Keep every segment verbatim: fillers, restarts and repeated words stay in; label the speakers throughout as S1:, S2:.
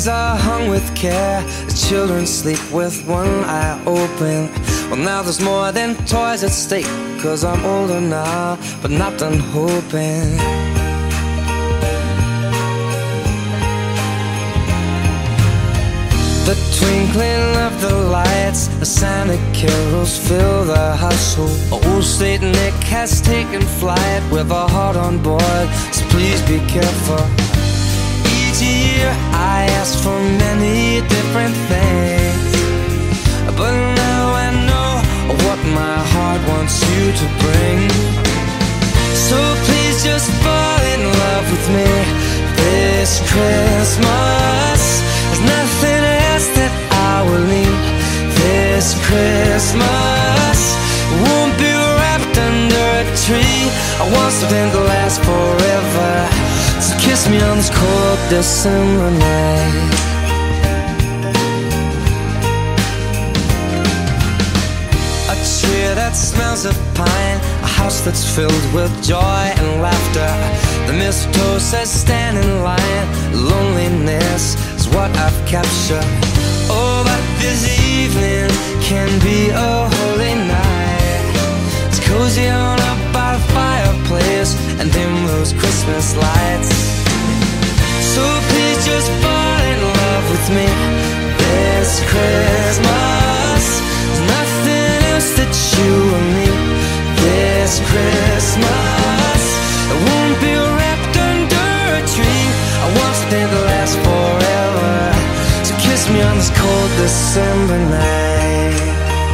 S1: curtains are hung with care. The children sleep with one eye open. Well, now there's more than toys at stake, 'cause I'm older now, but not done hoping. The twinkling of the lights, the Santa carols fill the household. Old Saint Nick has taken flight with a heart on board, so please be careful. Each year I ask for many different things, but now I know what my heart wants you to bring. So please just fall in love with me this Christmas. There's nothing else that I will need this Christmas. Won't be wrapped under a tree. I want something to last forever. So kiss me on this cold December night. A tree that smells of pine, a house that's filled with joy and laughter. The mistletoe says stand in line. Loneliness is what I've captured. Oh, but this evening can be a holy night. It's cozy on up by the fireplace and dim those Christmas lights. So please just fall in love with me this Christmas. There's nothing else that you will need this Christmas. It won't be wrapped under a tree. I want something to last forever. So kiss me on this cold December night.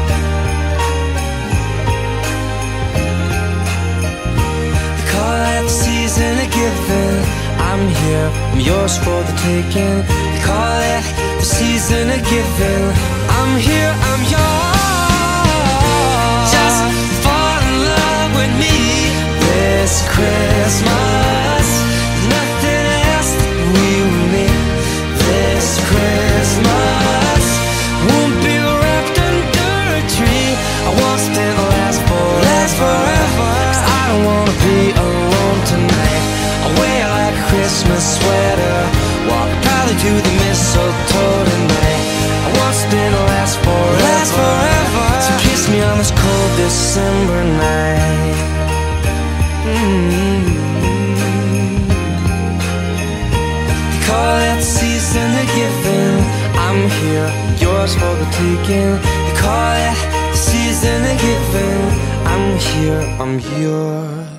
S1: They call it the season of giving. I'm here, I'm yours for the taking. They call it the season of giving. I'm here, I'm yours. Just fall in love with me this Christmas. There's nothing else that we will need this Christmas. Won't be wrapped under a tree. I want something to last forever. Last forever. 'Cause I don't wanna be alone tonight. I'll wear like a Christmas sweater, walk proudly to the mistletoe tonight. I want something to last forever. Last forever. So kiss me on this cold December night. Mm-hmm. They call it the season of giving. I'm here, yours for the taking. They call it the season of giving. I'm here, I'm yours.